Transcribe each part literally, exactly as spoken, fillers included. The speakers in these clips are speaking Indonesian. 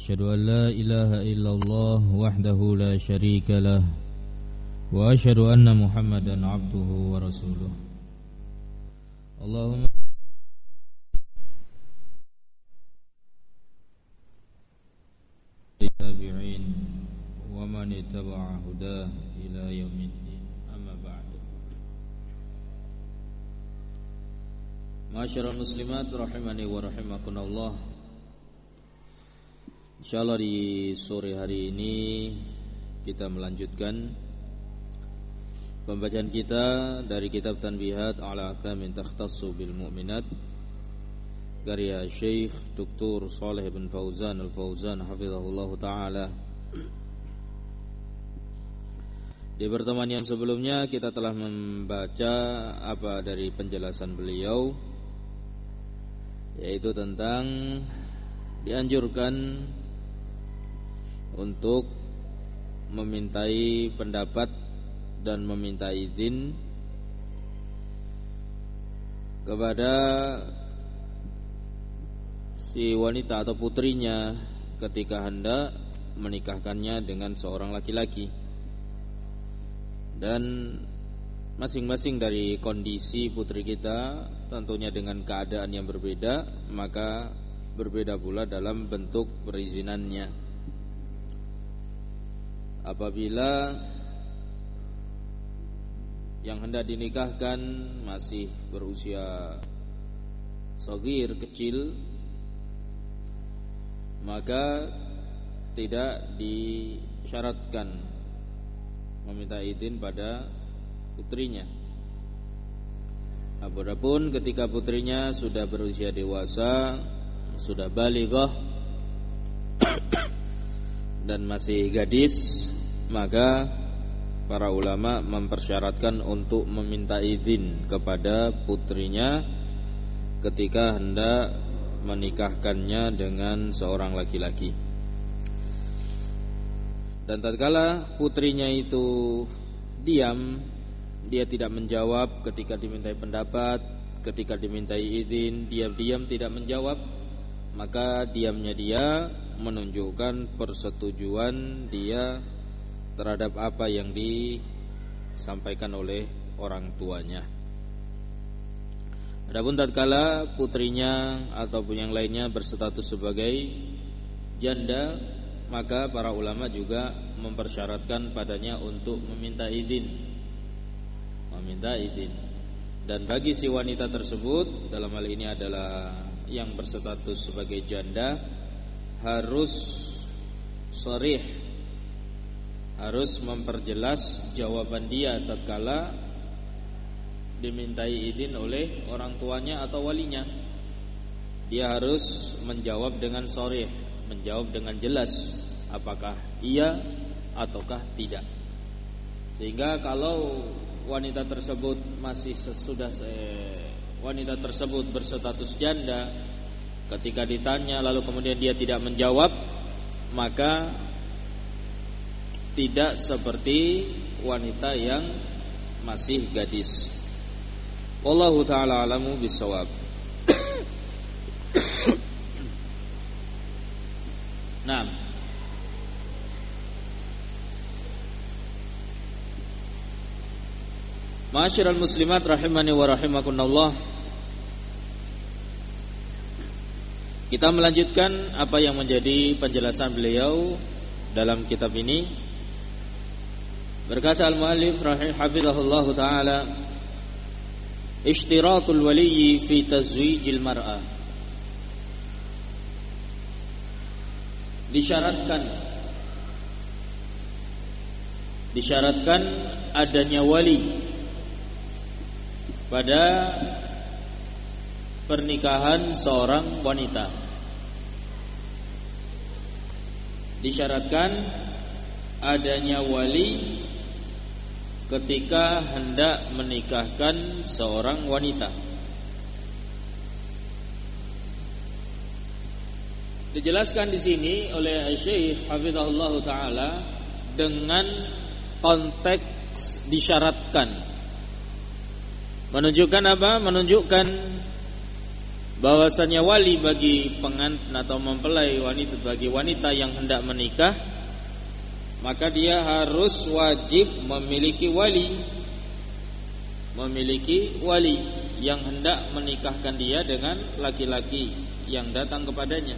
أشهد أن لا إله إلا الله وحده لا شريك له وأشهد أن محمدا عبده ورسوله اللهم التابعين ومن اتبع هداه إلى يوم الدين أما بعد Ma'asyiral muslimat rahimani wa rahimakumullah. Insyaallah di sore hari ini kita melanjutkan pembacaan kita dari kitab Tanbihat ala Ahkamin Takhtassu bil Mu'minat karya Syekh Doktor Shalih bin Fauzan Al-Fauzan hafizahullah taala. Di pertemuan yang sebelumnya kita telah membaca apa dari penjelasan beliau, yaitu tentang dianjurkan untuk memintai pendapat dan meminta izin kepada si wanita atau putrinya ketika hendak menikahkannya dengan seorang laki-laki. Dan masing-masing dari kondisi putri kita tentunya dengan keadaan yang berbeda, maka berbeda pula dalam bentuk perizinannya. Apabila yang hendak dinikahkan masih berusia shagir, kecil, maka tidak disyaratkan meminta izin pada putrinya. Adapun ketika putrinya sudah berusia dewasa, sudah balighah dan masih gadis, maka para ulama mempersyaratkan untuk meminta izin kepada putrinya ketika hendak menikahkannya dengan seorang laki-laki. Dan tatkala putrinya itu diam, dia tidak menjawab ketika dimintai pendapat, ketika dimintai izin, diam-diam tidak menjawab, maka diamnya dia menunjukkan persetujuan dia terhadap apa yang disampaikan oleh orang tuanya. Adapun tatkala putrinya ataupun yang lainnya berstatus sebagai janda, maka para ulama juga mempersyaratkan padanya untuk meminta izin. Meminta izin. Dan bagi si wanita tersebut, dalam hal ini adalah yang berstatus sebagai janda, harus sharih, harus memperjelas jawaban dia tatkala dimintai izin oleh orang tuanya atau walinya. Dia harus menjawab dengan sharih, menjawab dengan jelas apakah iya ataukah tidak. Sehingga kalau wanita tersebut masih sudah eh, wanita tersebut berstatus janda, ketika ditanya lalu kemudian dia tidak menjawab, maka tidak seperti wanita yang masih gadis. Wallahu ta'ala alamu bisawab. Nah, ma'asyiral muslimat rahimani wa rahimakumullah. Kita melanjutkan apa yang menjadi penjelasan beliau dalam kitab ini. Berkata al-muallif hafizahullah taala, ishtiratul waliyyi fi tazwijil mar'ah. Disyaratkan Disyaratkan adanya wali pada pernikahan seorang wanita. Disyaratkan adanya wali ketika hendak menikahkan seorang wanita. Dijelaskan di sini oleh Syekh hafizahullah taala dengan konteks disyaratkan. Menunjukkan apa? Menunjukkan bahwasannya wali bagi pengantin atau mempelai wanita, bagi wanita yang hendak menikah, maka dia harus wajib memiliki wali, memiliki wali yang hendak menikahkan dia dengan laki-laki yang datang kepadanya.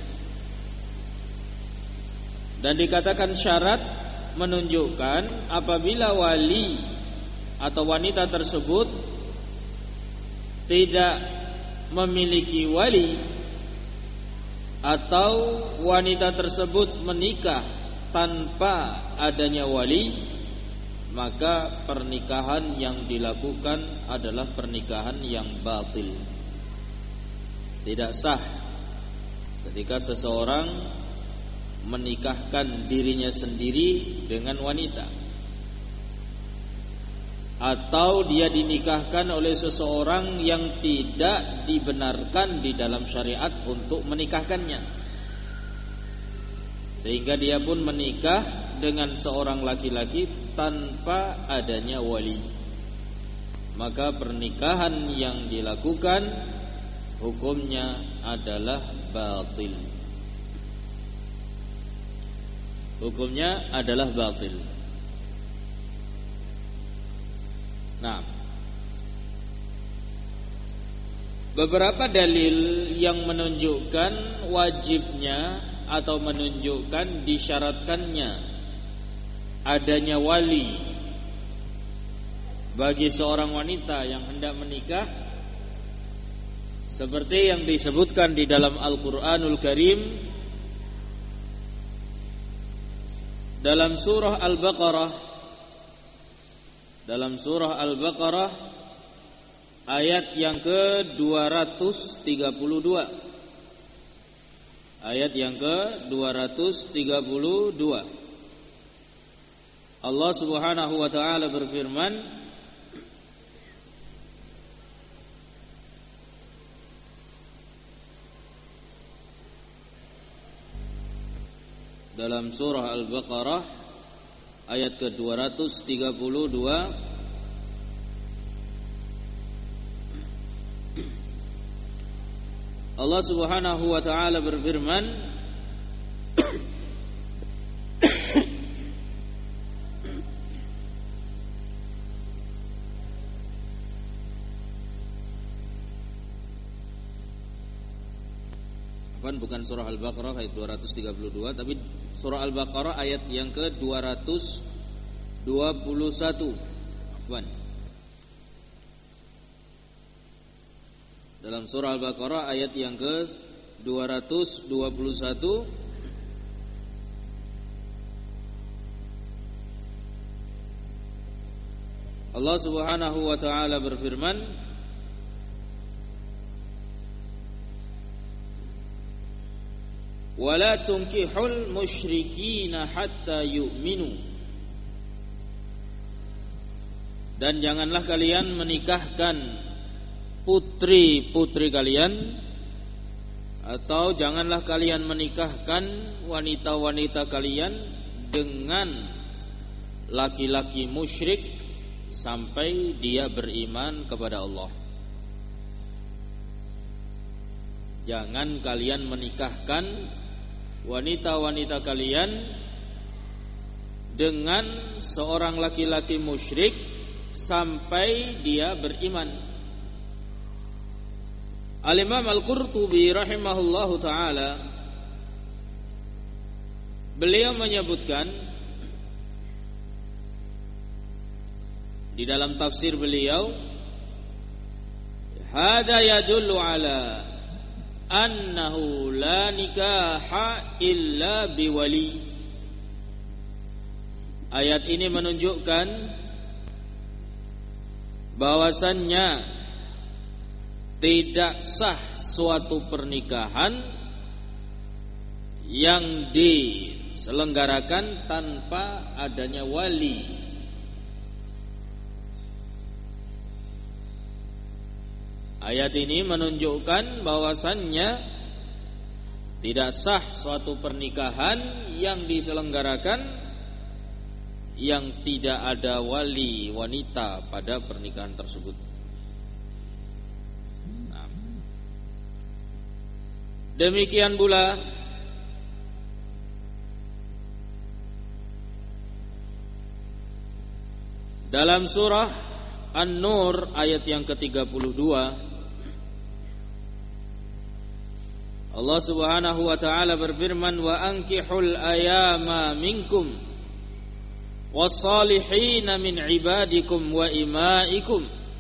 Dan dikatakan syarat menunjukkan apabila wali atau wanita tersebut tidak memiliki wali atau wanita tersebut menikah tanpa adanya wali, maka pernikahan yang dilakukan adalah pernikahan yang batil, tidak sah. Ketika seseorang menikahkan dirinya sendiri dengan wanita, atau dia dinikahkan oleh seseorang yang tidak dibenarkan di dalam syariat untuk menikahkannya, sehingga dia pun menikah dengan seorang laki-laki tanpa adanya wali, maka pernikahan yang dilakukan hukumnya adalah batil. Hukumnya adalah batil. Nah, beberapa dalil yang menunjukkan wajibnya atau menunjukkan disyaratkannya adanya wali bagi seorang wanita yang hendak menikah, seperti yang disebutkan di dalam Al-Qur'anul Karim dalam surah Al-Baqarah, dalam surah Al-Baqarah ayat yang ke dua ratus tiga puluh dua. Ayat yang ke dua ratus tiga puluh dua. Allah Subhanahu wa taala berfirman, dalam surah Al-Baqarah ayat ke dua ratus tiga puluh dua, Allah Subhanahu wa taala berfirman, bukan surah Al-Baqarah ayat dua ratus tiga puluh dua, tapi surah Al-Baqarah ayat yang ke dua ratus dua puluh satu. Afwan. Dalam surah Al-Baqarah ayat yang ke dua ratus dua puluh satu, Allah Subhanahu wa taala berfirman, wala tunkihul musyrikina hatta yu'minu, dan janganlah kalian menikahkan putri-putri kalian, atau janganlah kalian menikahkan wanita-wanita kalian dengan laki-laki musyrik sampai dia beriman kepada Allah. Jangan kalian menikahkan wanita-wanita kalian dengan seorang laki-laki musyrik sampai dia beriman. Al-Imam Al-Qurtubi rahimahullahu ta'ala, beliau menyebutkan di dalam tafsir beliau, hada yadullu ala annahu la nikaha illa biwali. Ayat ini menunjukkan bahwasannya tidak sah suatu pernikahan yang diselenggarakan tanpa adanya wali. Ayat ini menunjukkan bahwasannya tidak sah suatu pernikahan yang diselenggarakan yang tidak ada wali wanita pada pernikahan tersebut. Demikian pula dalam surah An-Nur ayat yang ke tiga puluh dua, Allah Subhanahu wa taala berfirman, wa ankihul ayama minkum was-salihina min ibadikum wa imaikum,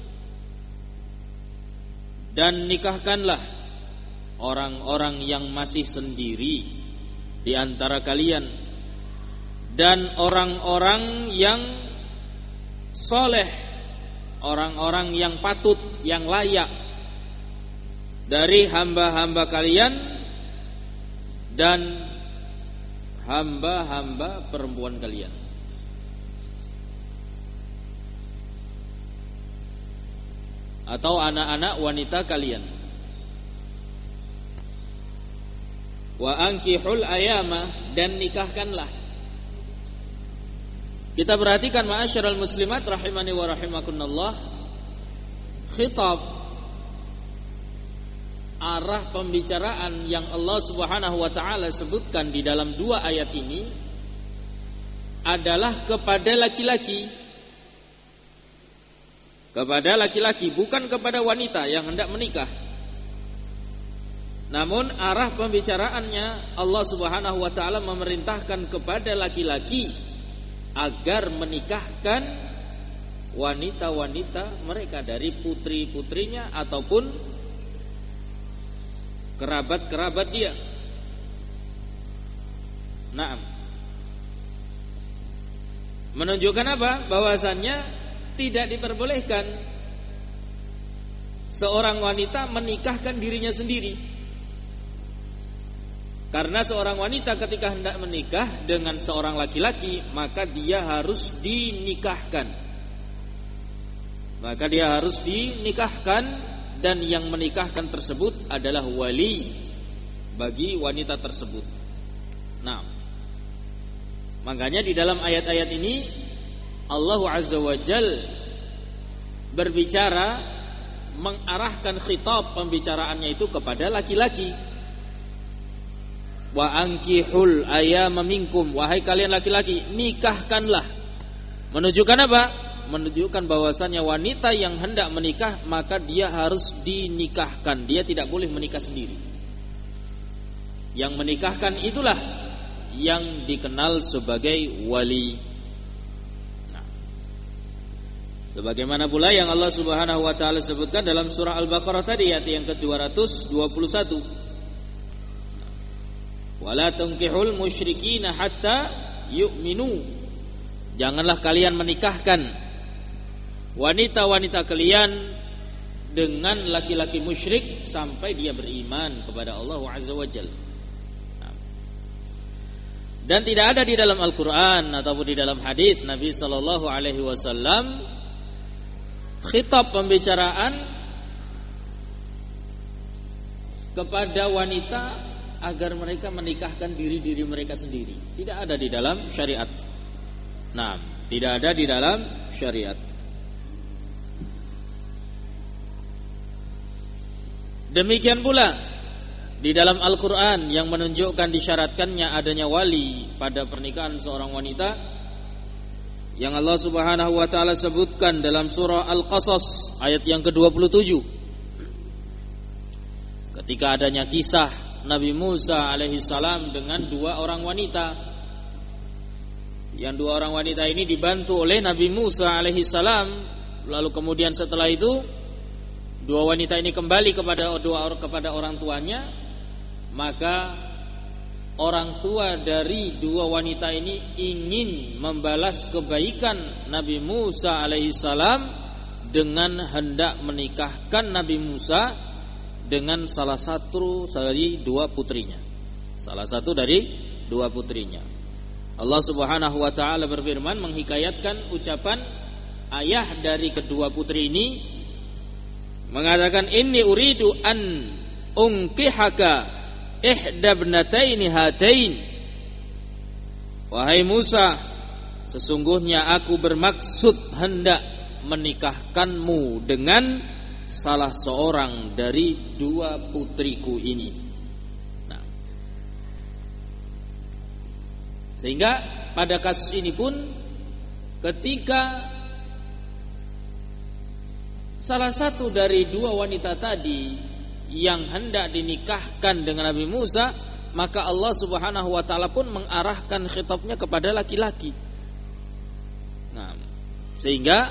dan nikahkanlah orang-orang yang masih sendiri di antara kalian dan orang-orang yang soleh, orang-orang yang patut, yang layak dari hamba-hamba kalian dan hamba-hamba perempuan kalian. Atau anak-anak wanita kalian. Wa ankihul ayama, dan nikahkanlah. Kita perhatikan ma'asyiral muslimat rahimani wa rahimakumullah, khitab, arah pembicaraan yang Allah Subhanahu wa taala sebutkan di dalam dua ayat ini adalah kepada laki-laki. Kepada laki-laki, bukan kepada wanita yang hendak menikah. Namun arah pembicaraannya Allah Subhanahu wa taala memerintahkan kepada laki-laki agar menikahkan wanita-wanita mereka dari putri-putrinya ataupun kerabat-kerabat dia. Naam. Menunjukkan apa? Bahwasannya tidak diperbolehkan seorang wanita menikahkan dirinya sendiri. Karena seorang wanita ketika hendak menikah dengan seorang laki-laki, maka dia harus dinikahkan. Maka dia harus dinikahkan, dan yang menikahkan tersebut adalah wali bagi wanita tersebut. Nah, makanya di dalam ayat-ayat ini Allah Azza wa Jal berbicara, mengarahkan khitab pembicaraannya itu kepada laki-laki. Wa ankihul ayama minkum, wahai kalian laki-laki, nikahkanlah. Menunjukkan apa? Menunjukkan bahwasannya wanita yang hendak menikah maka dia harus dinikahkan. Dia tidak boleh menikah sendiri. Yang menikahkan itulah yang dikenal sebagai wali. Sebagaimana pula yang Allah Subhanahu wa taala sebutkan dalam surah Al-Baqarah tadi ayat yang ke dua ratus dua puluh satu. Wala tunkihul musyrikina hatta yu'minu. Janganlah kalian menikahkan wanita-wanita kalian dengan laki-laki musyrik sampai dia beriman kepada Allah Azza wa Jalla. Dan tidak ada di dalam Al-Qur'an ataupun di dalam hadis Nabi sallallahu alaihi wasallam khitab pembicaraan kepada wanita agar mereka menikahkan diri-diri mereka sendiri. Tidak ada di dalam syariat. Nah, tidak ada di dalam syariat. Demikian pula di dalam Al-Quran yang menunjukkan disyaratkannya adanya wali pada pernikahan seorang wanita, yang Allah Subhanahu wa taala sebutkan dalam surah Al-Qasas ayat yang ke dua puluh tujuh. Ketika adanya kisah Nabi Musa alaihi salam dengan dua orang wanita, yang dua orang wanita ini dibantu oleh Nabi Musa alaihi salam, lalu kemudian setelah itu dua wanita ini kembali kepada dua kepada orang tuanya, maka orang tua dari dua wanita ini ingin membalas kebaikan Nabi Musa alaihissalam dengan hendak menikahkan Nabi Musa dengan salah satu dari dua putrinya. Salah satu dari dua putrinya. Allah Subhanahu wa taala berfirman menghikayatkan ucapan ayah dari kedua putri ini, mengatakan, inni uridu an unkihaka ihda ibnataini hatain. Wahai Musa, sesungguhnya aku bermaksud hendak menikahkanmu dengan salah seorang dari dua putriku ini. Sehingga pada kasus ini pun ketika salah satu dari dua wanita tadi yang hendak dinikahkan dengan Nabi Musa, maka Allah Subhanahu wa taala pun mengarahkan khitabnya kepada laki-laki. Nah, sehingga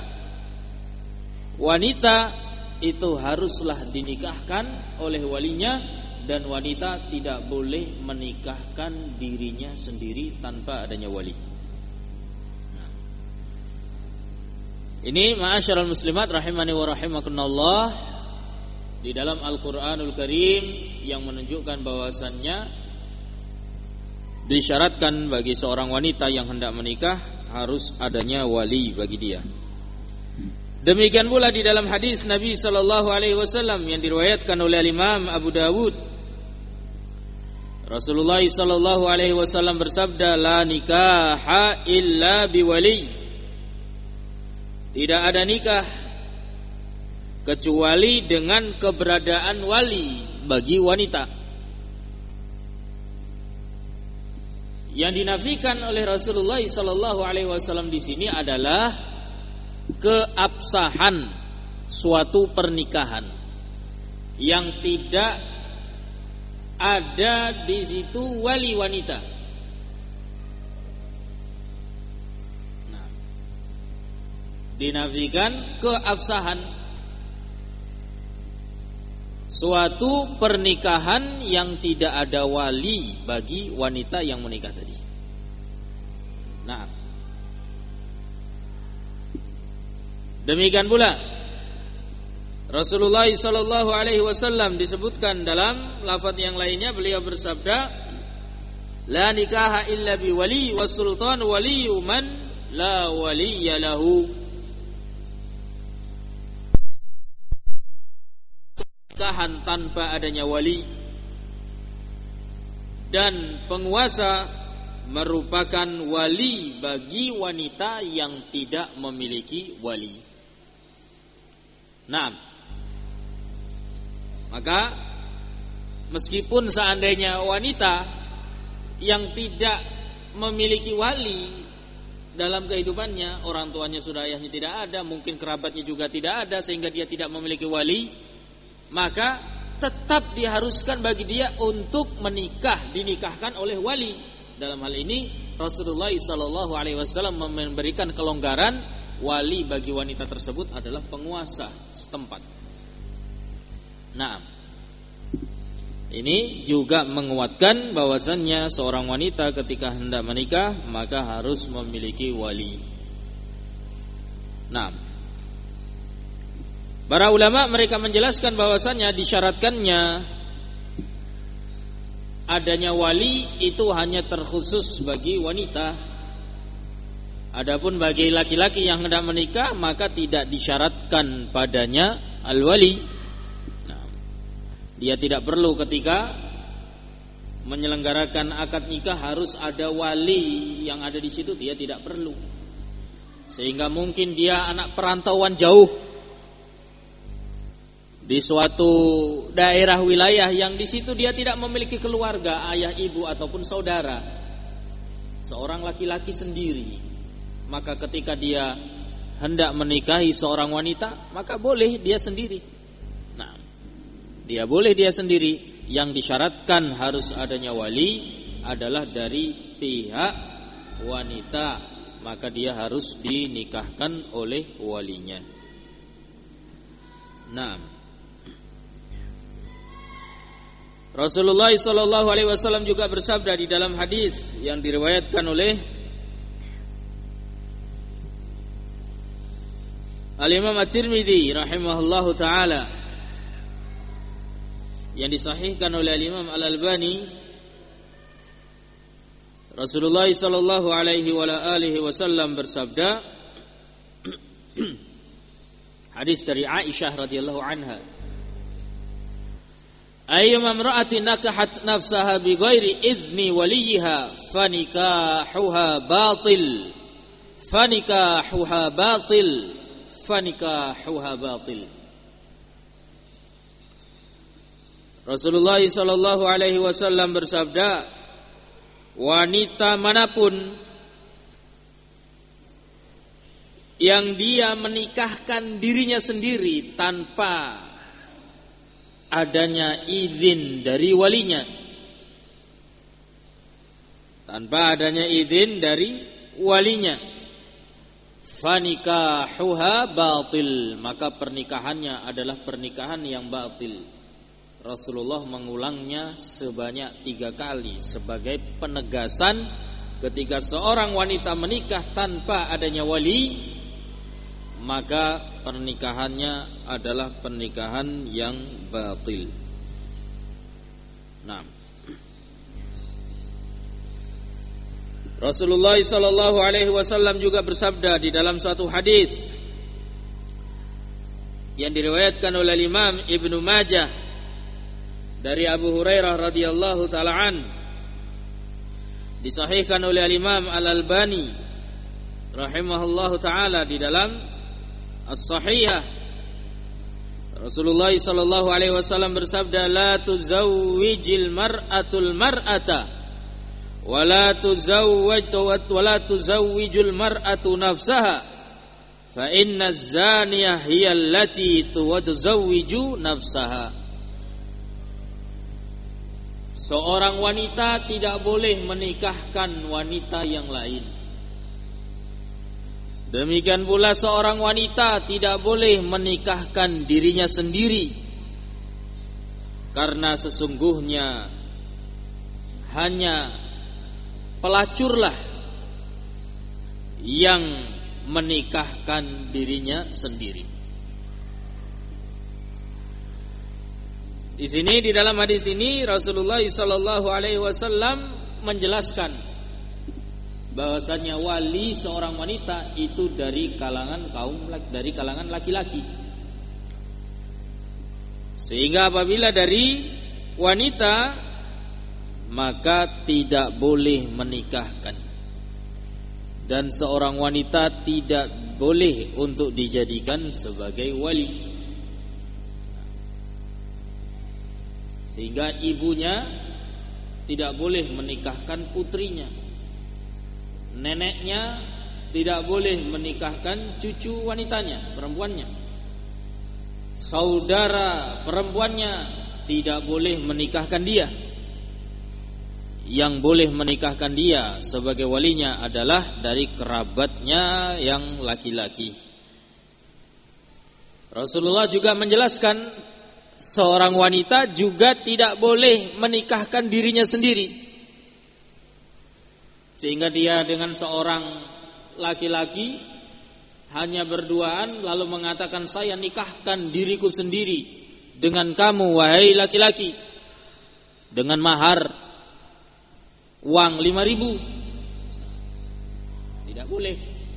wanita itu haruslah dinikahkan oleh walinya, dan wanita tidak boleh menikahkan dirinya sendiri tanpa adanya wali. Nah, ini ma'asyiral muslimat rahimani wa rahimakumullah, di dalam Al-Qur'anul Karim yang menunjukkan bahwasannya disyaratkan bagi seorang wanita yang hendak menikah harus adanya wali bagi dia. Demikian pula di dalam hadis Nabi sallallahu alaihi wasallam yang diriwayatkan oleh Imam Abu Dawud, Rasulullah sallallahu alaihi wasallam bersabda, la nikaha illa biwali. Tidak ada nikah kecuali dengan keberadaan wali bagi wanita. Yang dinafikan oleh Rasulullah sallallahu alaihi wasallam di sini adalah keabsahan suatu pernikahan yang tidak ada di situ wali wanita. Nah, dinafikan keabsahan suatu pernikahan yang tidak ada wali bagi wanita yang menikah tadi. Nah, demikian pula Rasulullah sallallahu alaihi wasallam disebutkan dalam lafaz yang lainnya, beliau bersabda, la nikaha illa bi wali was sultan waliyu man la waliya lahu. Nikahan tanpa adanya wali dan penguasa merupakan wali bagi wanita yang tidak memiliki wali. Nah, maka meskipun seandainya wanita yang tidak memiliki wali dalam kehidupannya, orang tuanya sudah ayahnya tidak ada, mungkin kerabatnya juga tidak ada, sehingga dia tidak memiliki wali, maka tetap diharuskan bagi dia untuk menikah, dinikahkan oleh wali. Dalam hal ini Rasulullah sallallahu alaihi wasallam memberikan kelonggaran, wali bagi wanita tersebut adalah penguasa setempat. Nah, ini juga menguatkan bahwasannya seorang wanita ketika hendak menikah maka harus memiliki wali. Nah, para ulama mereka menjelaskan bahwasannya disyaratkannya adanya wali itu hanya terkhusus bagi wanita. Adapun bagi laki-laki yang hendak menikah maka tidak disyaratkan padanya al-wali. Nah, dia tidak perlu ketika menyelenggarakan akad nikah harus ada wali yang ada di situ, dia tidak perlu. Sehingga mungkin dia anak perantauan jauh di suatu daerah wilayah yang di situ dia tidak memiliki keluarga, ayah, ibu ataupun saudara, seorang laki-laki sendiri, maka ketika dia hendak menikahi seorang wanita maka boleh dia sendiri. Nah, dia boleh dia sendiri. Yang disyaratkan harus adanya wali adalah dari pihak wanita, maka dia harus dinikahkan oleh walinya. Nah, Rasulullah sallallahu alaihi wasallam juga bersabda di dalam hadis yang diriwayatkan oleh Al-Imam At-Tirmidzi rahimahullahu taala, yang disahihkan oleh Al-Imam Al-Albani, Rasulullah sallallahu alaihi wa alihi wasallam bersabda, hadis dari Aisyah radhiyallahu anha, ayyuma imra'atin nakahat nafsaha bighairi idzni waliha fanikahuha batil fanikahuha batil fanikahuha batil. Rasulullah sallallahu alaihi wasallam bersabda, wanita manapun yang dia menikahkan dirinya sendiri tanpa adanya izin dari walinya, tanpa adanya izin dari walinya, fanikahuha batil, maka pernikahannya adalah pernikahan yang batil. Rasulullah mengulangnya sebanyak tiga kali sebagai penegasan ketika seorang wanita menikah tanpa adanya wali, maka pernikahannya adalah pernikahan yang batil. Nah, Rasulullah sallallahu alaihi wasallam juga bersabda di dalam suatu hadis yang diriwayatkan oleh Imam Ibnu Majah dari Abu Hurairah radhiyallahu taala an, disahihkan oleh Imam Al-Albani rahimahullahu taala di dalam As-Sahihah. Rasulullah sallallahu alaihi wasallam bersabda, la tuzawwijil mar'atul mar'ata wa la tuzawwiju wa la tuzawwijul mar'atu nafsaha fa inna az-zaniyah hiya allati tuzawwiju nafsaha. Seorang wanita tidak boleh menikahkan wanita yang lain. Demikian pula seorang wanita tidak boleh menikahkan dirinya sendiri, karena sesungguhnya hanya pelacurlah yang menikahkan dirinya sendiri. Di sini, di dalam hadis ini Rasulullah sallallahu alaihi wasallam menjelaskan bahwasanya wali seorang wanita itu dari kalangan kaum dari kalangan laki-laki. Sehingga apabila dari wanita, maka tidak boleh menikahkan. Dan seorang wanita tidak boleh untuk dijadikan sebagai wali. Sehingga ibunya tidak boleh menikahkan putrinya, neneknya tidak boleh menikahkan cucu wanitanya, perempuannya, saudara perempuannya tidak boleh menikahkan dia. Yang boleh menikahkan dia sebagai walinya adalah dari kerabatnya yang laki-laki. Rasulullah juga menjelaskan seorang wanita juga tidak boleh menikahkan dirinya sendiri, sehingga dia dengan seorang laki-laki hanya berduaan lalu mengatakan, saya nikahkan diriku sendiri dengan kamu wahai laki-laki, dengan mahar uang lima ribu. Tidak boleh.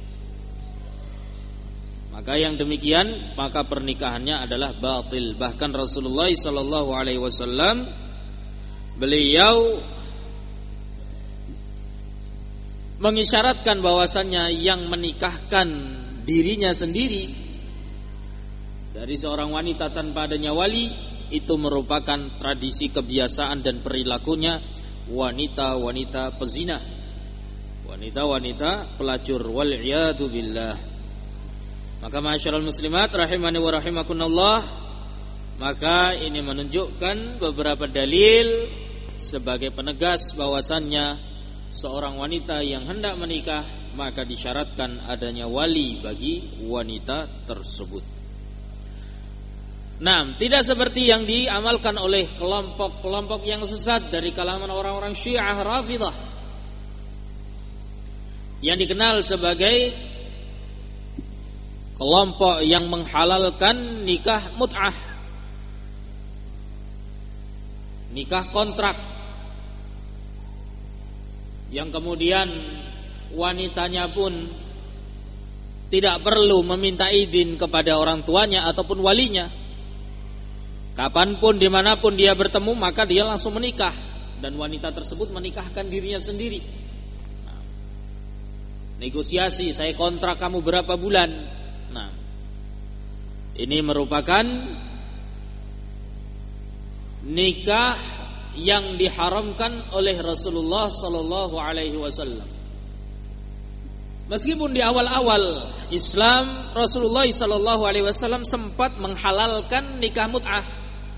Maka yang demikian, maka pernikahannya adalah batil. Bahkan Rasulullah sallallahu alaihi wasallam beliau mengisyaratkan bahwasannya yang menikahkan dirinya sendiri dari seorang wanita tanpa adanya wali itu merupakan tradisi, kebiasaan dan perilakunya wanita-wanita pezina, wanita-wanita pelacur, wal iyadu billah. Maka ma'asyiral muslimat rahimani wa rahimakumullah, maka ini menunjukkan beberapa dalil sebagai penegas bahwasannya seorang wanita yang hendak menikah maka disyaratkan adanya wali bagi wanita tersebut. Nah, tidak seperti yang diamalkan oleh kelompok-kelompok yang sesat dari kalangan orang-orang Syiah Rafidah yang dikenal sebagai kelompok yang menghalalkan nikah mut'ah, nikah kontrak, yang kemudian wanitanya pun tidak perlu meminta izin kepada orang tuanya ataupun walinya. Kapanpun, dimanapun dia bertemu, maka dia langsung menikah, dan wanita tersebut menikahkan dirinya sendiri. Nah, negosiasi, saya kontrak kamu berapa bulan. Nah, ini merupakan nikah yang diharamkan oleh Rasulullah sallallahu alaihi wasallam. Meskipun di awal-awal Islam Rasulullah sallallahu alaihi wasallam sempat menghalalkan nikah mut'ah.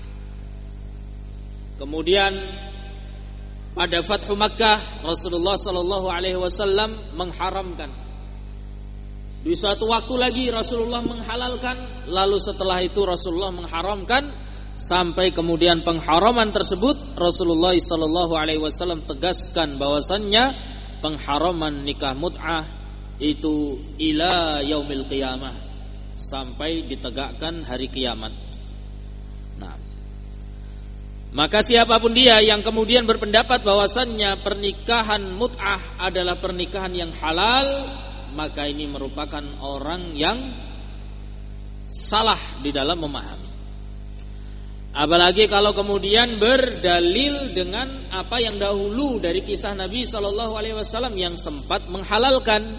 Kemudian pada Fathu Makkah Rasulullah sallallahu alaihi wasallam mengharamkan. Di suatu waktu lagi Rasulullah menghalalkan, lalu setelah itu Rasulullah mengharamkan, sampai kemudian pengharaman tersebut Rasulullah sallallahu alaihi wasallam tegaskan bahwasannya pengharaman nikah mut'ah itu ila yaumil qiyamah, sampai ditegakkan hari kiamat. Nah, maka siapapun dia yang kemudian berpendapat bahwasannya pernikahan mut'ah adalah pernikahan yang halal, maka ini merupakan orang yang salah di dalam memahami. Apalagi kalau kemudian berdalil dengan apa yang dahulu dari kisah Nabi sallallahu alaihi wasallam yang sempat menghalalkan,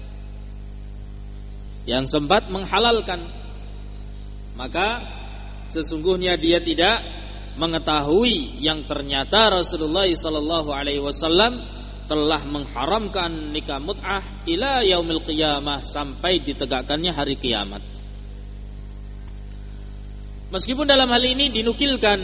yang sempat menghalalkan, maka sesungguhnya dia tidak mengetahui yang ternyata Rasulullah sallallahu alaihi wasallam telah mengharamkan nikah mut'ah ila yaumil qiyamah, sampai ditegakkannya hari kiamat. Meskipun dalam hal ini dinukilkan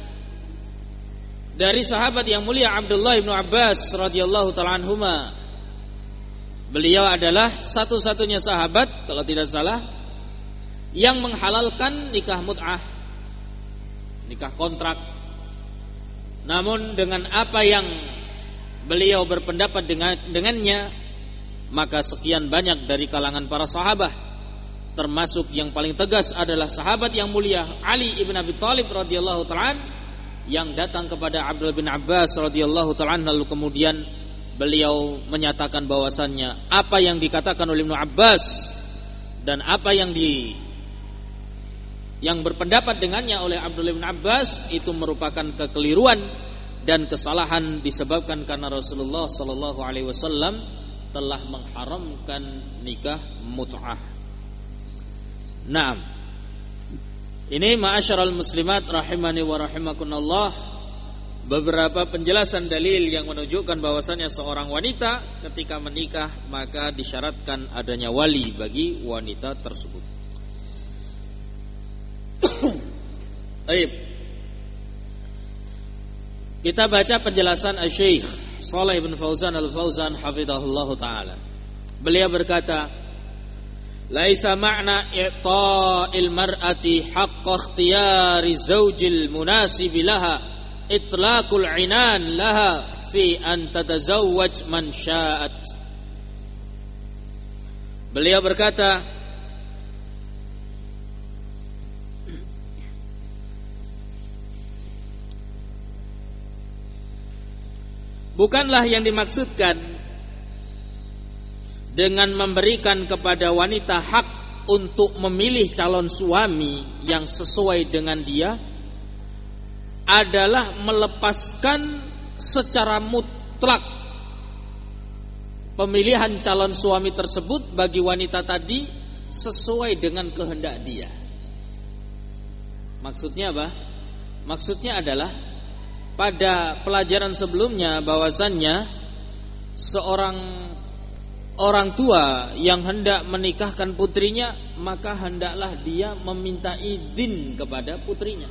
dari sahabat yang mulia Abdullah bin Abbas radhiyallahu ta'ala anhuma, beliau adalah satu-satunya sahabat kalau tidak salah yang menghalalkan nikah mut'ah, nikah kontrak. Namun dengan apa yang beliau berpendapat dengan dengannya, maka sekian banyak dari kalangan para sahabat, termasuk yang paling tegas adalah sahabat yang mulia Ali ibn Abi Thalib radhiyallahu ta'ala, yang datang kepada Abdullah bin Abbas radhiyallahu ta'ala, lalu kemudian beliau menyatakan bahwasannya apa yang dikatakan oleh Ibnu Abbas dan apa yang di yang berpendapat dengannya oleh Abdullah bin Abbas itu merupakan kekeliruan dan kesalahan, disebabkan karena Rasulullah sallallahu alaihi wasallam telah mengharamkan nikah mut'ah. Naam. Ini ma'asyiral muslimat rahimani wa rahimakumullah, beberapa penjelasan dalil yang menunjukkan bahwasannya seorang wanita ketika menikah maka disyaratkan adanya wali bagi wanita tersebut. Baik. Kita baca penjelasan Asy-Syaikh Shalih bin Fauzan Al-Fauzan hafizahullahu taala. Beliau berkata, "Laisa ma'na i'ta'il mar'ati haqqa ikhtiyari zawjil munasib laha itlaqul 'inan laha fi an tatazawwaj man sya'at." Beliau berkata, bukanlah yang dimaksudkan dengan memberikan kepada wanita hak untuk memilih calon suami yang sesuai dengan dia adalah melepaskan secara mutlak pemilihan calon suami tersebut bagi wanita tadi sesuai dengan kehendak dia. Maksudnya apa? Maksudnya adalah pada pelajaran sebelumnya bahwasannya seorang orang tua yang hendak menikahkan putrinya, maka hendaklah dia meminta izin kepada putrinya.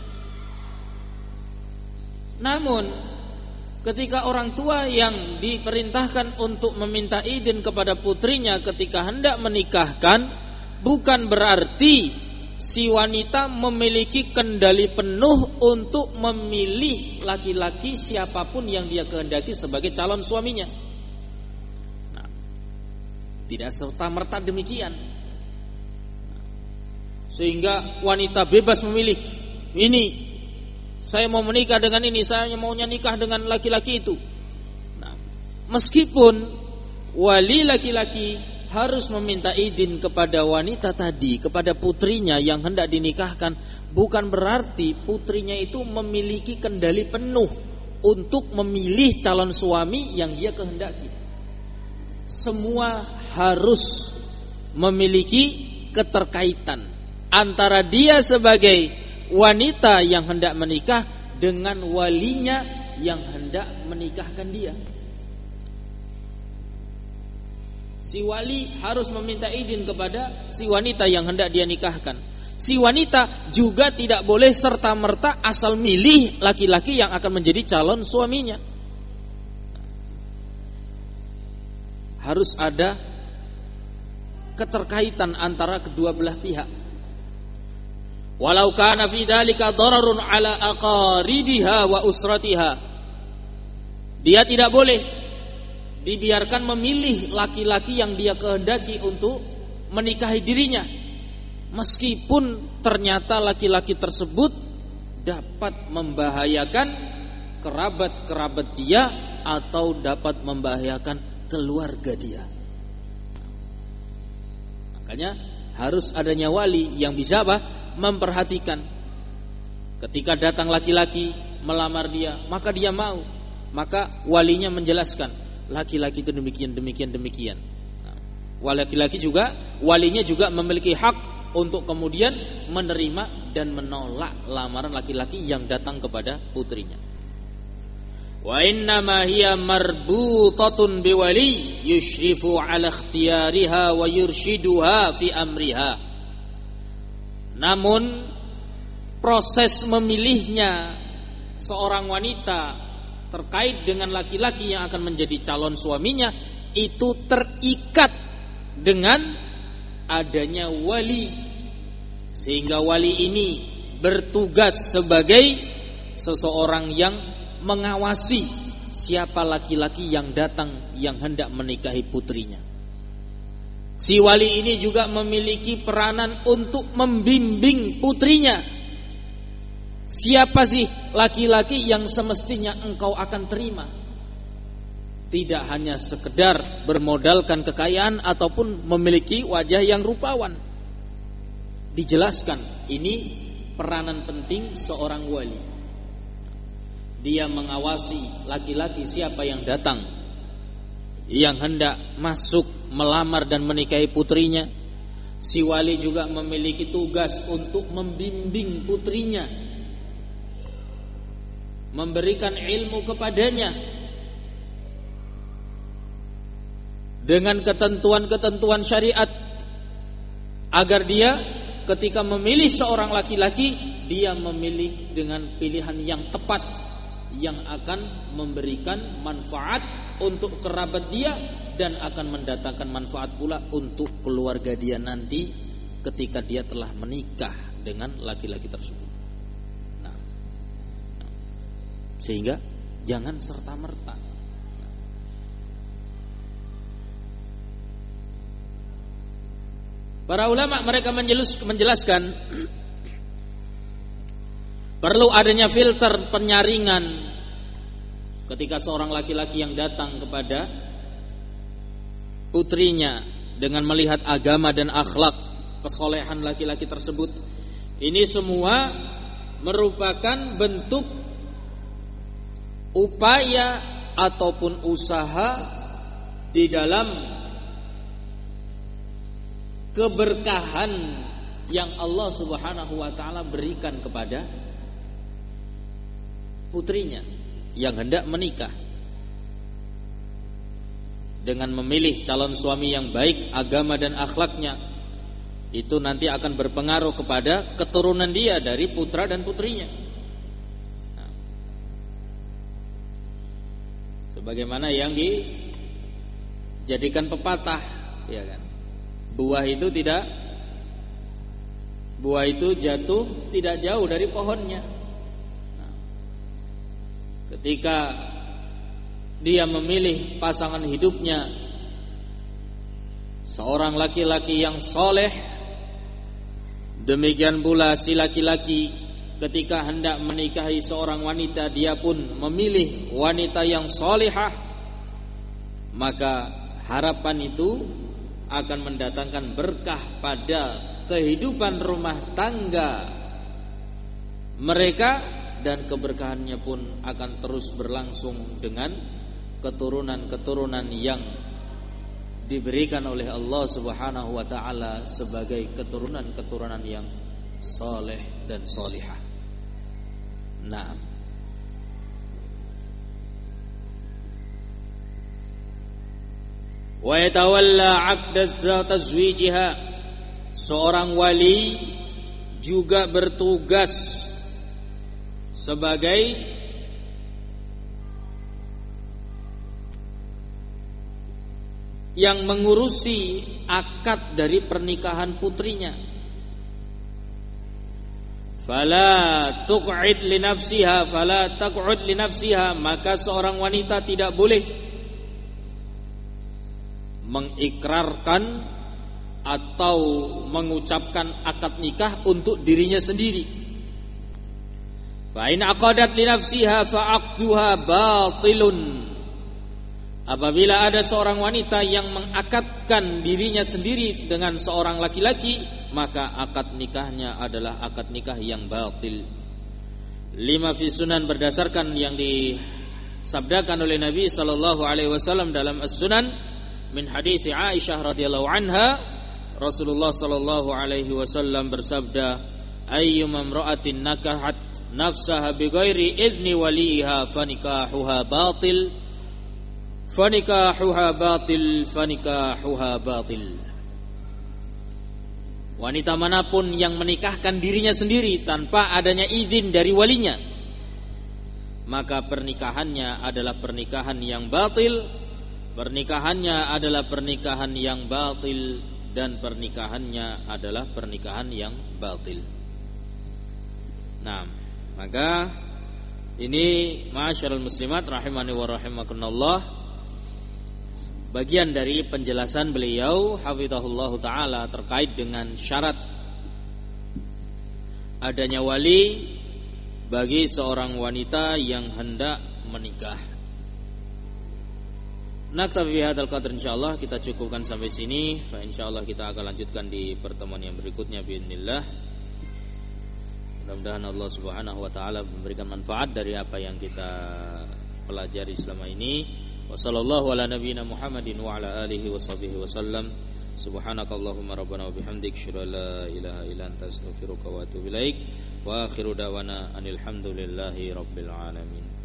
Namun ketika orang tua yang diperintahkan untuk meminta izin kepada putrinya ketika hendak menikahkan, bukan berarti si wanita memiliki kendali penuh untuk memilih laki-laki siapapun yang dia kehendaki sebagai calon suaminya. Nah, tidak serta-merta demikian. Sehingga wanita bebas memilih, ini saya mau menikah dengan ini, saya maunya nikah dengan laki-laki itu. Nah, meskipun wali laki-laki harus meminta izin kepada wanita tadi, kepada putrinya yang hendak dinikahkan, bukan berarti putrinya itu memiliki kendali penuh untuk memilih calon suami yang dia kehendaki. Semua harus memiliki keterkaitan antara dia sebagai wanita yang hendak menikah dengan walinya yang hendak menikahkan dia. Si wali harus meminta izin kepada si wanita yang hendak dia nikahkan. Si wanita juga tidak boleh serta-merta asal milih laki-laki yang akan menjadi calon suaminya. Harus ada keterkaitan antara kedua belah pihak. Walau kana fi dzalika dararun ala aqaribiha wa usratiha. Dia tidak boleh dibiarkan memilih laki-laki yang dia kehendaki untuk menikahi dirinya, meskipun ternyata laki-laki tersebut dapat membahayakan kerabat-kerabat dia atau dapat membahayakan keluarga dia. Makanya harus adanya wali yang bisa apa? Memperhatikan. Ketika datang laki-laki melamar dia, maka dia mau. Maka walinya menjelaskan, laki-laki itu demikian, demikian, demikian. Nah, laki-laki juga, walinya juga memiliki hak untuk kemudian menerima dan menolak lamaran laki-laki yang datang kepada putrinya. Wa inna ma hiya marbutatun biwali yushrifu ala ikhtiyariha wa yurshiduha fi amriha. Namun proses memilihnya seorang wanita terkait dengan laki-laki yang akan menjadi calon suaminya itu terikat dengan adanya wali, sehingga wali ini bertugas sebagai seseorang yang mengawasi siapa laki-laki yang datang yang hendak menikahi putrinya. Si wali ini juga memiliki peranan untuk membimbing putrinya. Siapa sih laki-laki yang semestinya engkau akan terima? Tidak hanya sekedar bermodalkan kekayaan ataupun memiliki wajah yang rupawan. Dijelaskan, ini peranan penting seorang wali. Dia mengawasi laki-laki siapa yang datang, yang hendak masuk melamar dan menikahi putrinya. Si wali juga memiliki tugas untuk membimbing putrinya, memberikan ilmu kepadanya dengan ketentuan-ketentuan syariat, agar dia ketika memilih seorang laki-laki, dia memilih dengan pilihan yang tepat, yang akan memberikan manfaat untuk kerabat dia dan akan mendatangkan manfaat pula untuk keluarga dia nanti ketika dia telah menikah dengan laki-laki tersebut. Nah, sehingga jangan serta-merta. Para ulama mereka menjelaskan perlu adanya filter penyaringan ketika seorang laki-laki yang datang kepada putrinya dengan melihat agama dan akhlak, kesolehan laki-laki tersebut. Ini semua merupakan bentuk upaya ataupun usaha di dalam keberkahan yang Allah Subhanahu wa taala berikan kepada putrinya yang hendak menikah. Dengan memilih calon suami yang baik agama dan akhlaknya, itu nanti akan berpengaruh kepada keturunan dia dari putra dan putrinya. Nah, sebagaimana yang dijadikan pepatah, ya kan? Buah itu tidak buah itu jatuh tidak jauh dari pohonnya. Ketika dia memilih pasangan hidupnya seorang laki-laki yang soleh, demikian pula si laki-laki ketika hendak menikahi seorang wanita, dia pun memilih wanita yang solehah, maka harapan itu akan mendatangkan berkah pada kehidupan rumah tangga mereka, dan keberkahannya pun akan terus berlangsung dengan keturunan-keturunan yang diberikan oleh Allah Subhanahu wa taala sebagai keturunan-keturunan yang saleh dan salihah. Nah, wa yatawalla 'aqda tazwijiha, seorang wali juga bertugas sebagai yang mengurusi akad dari pernikahan putrinya. Fala tuq'id li nafsiha fala taq'ud li nafsiha, maka seorang wanita tidak boleh mengikrarkan atau mengucapkan akad nikah untuk dirinya sendiri. Fa in aqadat li nafsiha fa aqduha batilun. Apabila ada seorang wanita yang mengakadkan dirinya sendiri dengan seorang laki-laki, maka akad nikahnya adalah akad nikah yang batil. Lima fi sunan, berdasarkan yang disabdakan oleh Nabi sallallahu alaihi wasallam dalam As-Sunan min hadits Aisyah radhiyallahu anha, Rasulullah sallallahu alaihi wasallam bersabda, ayyuma imra'atin nakahat nafsaha bighairi idzni waliha fanikahuha batil fanikahuha batil fanikahuha batil. Wanita manapun yang menikahkan dirinya sendiri tanpa adanya izin dari walinya, maka pernikahannya adalah pernikahan yang batil. Pernikahannya adalah pernikahan yang batil dan pernikahannya adalah pernikahan yang batil. Nah, maka ini ma'asyiral muslimat rahimani wa rahimakumullah, bagian dari penjelasan beliau hafizahullah ta'ala terkait dengan syarat adanya wali bagi seorang wanita yang hendak menikah. Naktafi bihadzal qadr, insyaallah kita cukupkan sampai sini. Fa insyaallah kita akan lanjutkan di pertemuan yang berikutnya biidznillah. Mudah-mudahan Allah Subhanahu wa taala memberikan manfaat dari apa yang kita pelajari selama ini. Wassallallahu ala nabiyyina Muhammadin wa ala alihi washabihi wasallam. Subhanakallahumma rabbana wa bihamdik, asyhadu an la ilaha illa anta, astaghfiruka wa atubu ilaik. Wa akhiru da'wana anil hamdulillahi rabbil alamin.